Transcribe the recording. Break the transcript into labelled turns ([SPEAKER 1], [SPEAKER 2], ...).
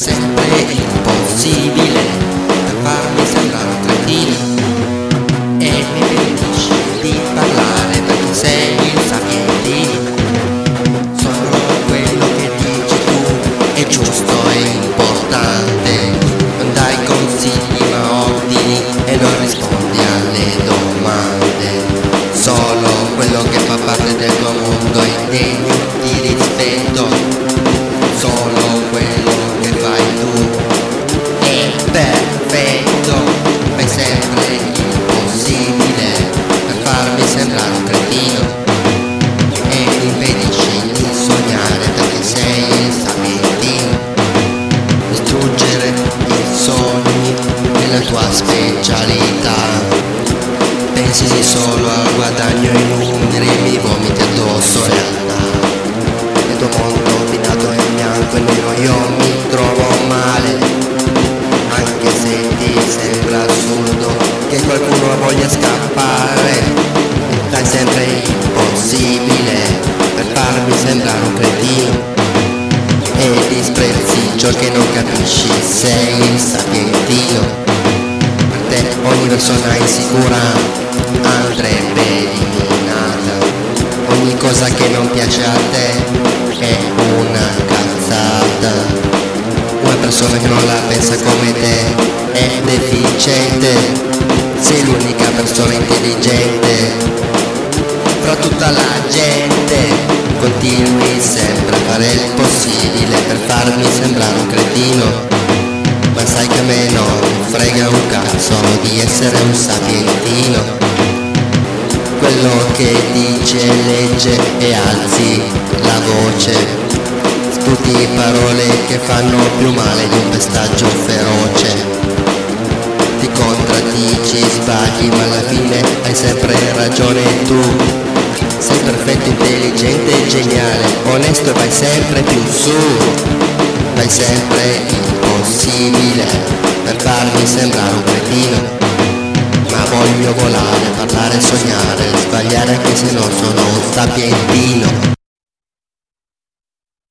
[SPEAKER 1] sempre impossibile per farmi sembrare un cretino. E mi impedisci di parlare perché sei un sapientino. Solo quello che dici tu è giusto e importante. Non dai consigli ma ordini e non rispondi alle domande. Solo quello che fa parte del tuo mondo è degno di rispetto. Solo quello che fai tu è perfetto. Fai sempre l'impossibile per farmi sembrare un cretino. E mi impedisci di sognare perché sei il sapientino. Distruggere i sogni è la tua specialità. Pensi solo al guadagno e ai numeri e mi vomiti addosso realtà. Nel tuo mondo binato in bianco e nero io mi trovo male. Anche se ti sembra assurdo che qualcuno voglia scappare, fai sempre impossibile per farmi sembrare un cretino. E disprezzi ciò che non capisci, sei il sapientino. Per te ogni persona è insicura andrebbe eliminata. Ogni cosa che non piace a te è una cazzata. Una persona che non la pensa come te è deficiente. Sei l'unica persona intelligente fra tutta la gente. Continui sempre a fare il possibile per farmi sembrare un cretino. Ma sai che a me non frega un cazzo di essere un sapientino. Quello che dice legge e alzi la voce. Sputi parole che fanno più male di un pestaggio feroce. Ti contraddici, sbagli, ma alla fine hai sempre ragione tu. Sei perfetto, intelligente e geniale, onesto e vai sempre più su. Fai sempre impossibile per farmi sembrare un cretino. Ma voglio volare, parlare, sognare, sbagliare anche se non sono un sapientino.